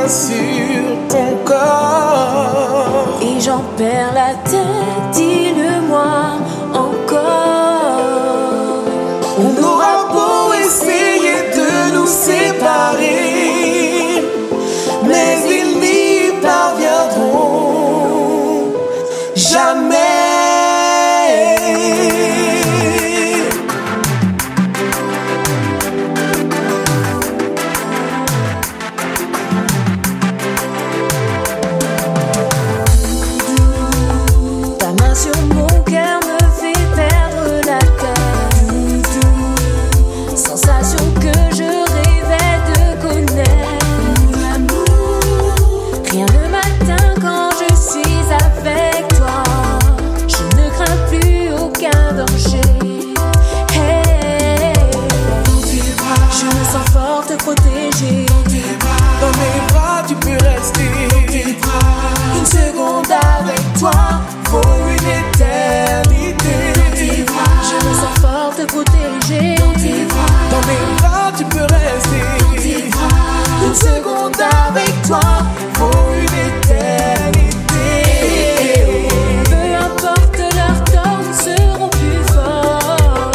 sur ton corps. Et j'en perds la tête, dis-le-moi encore. On aura beau essayer de nous séparer, mais ils n'y parviendront jamais. Protégée. Dans mes bras tu peux rester. Une seconde avec toi vaut une éternité. Je me sens forte, protégée. Dans mes bras tu peux rester. Une seconde avec toi vaut une éternité. Peu importe leur temps, ils seront plus forts.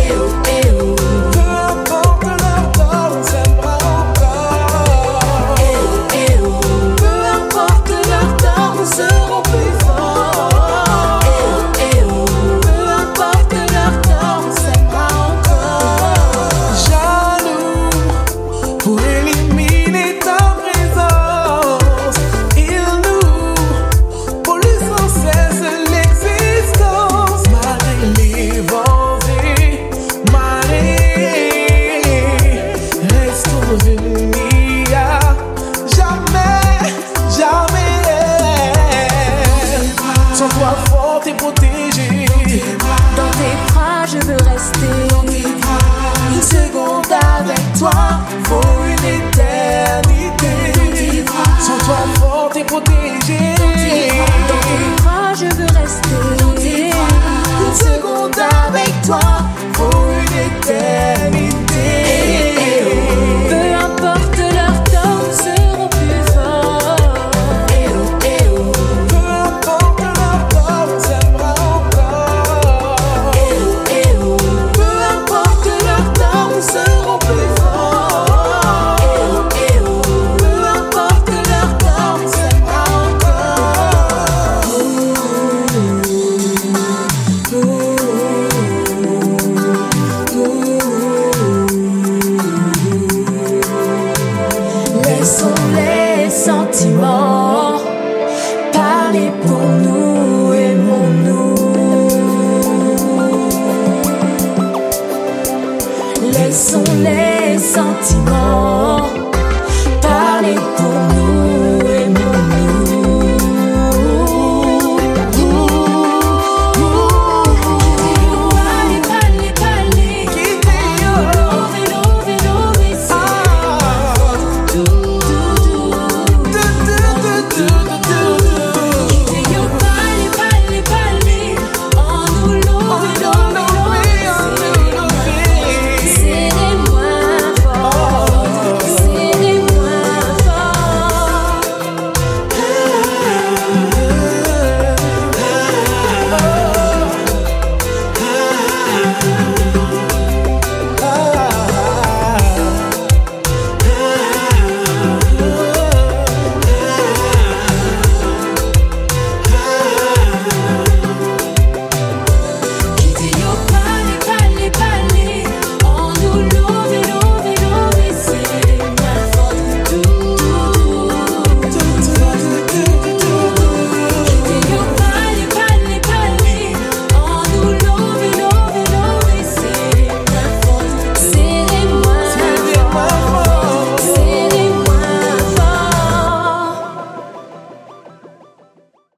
Forte et protégée. Dans tes bras je veux rester. Une seconde avec toi vaut une éternité. Sans toi forte et protégée. Dans tes bras je veux rester. Une seconde avec toi vaut une éternité. Peu importe leur temps, ils seront plus forts. Laissons les sentiments parler pour nous, aimons-nous. Laissons les sentiments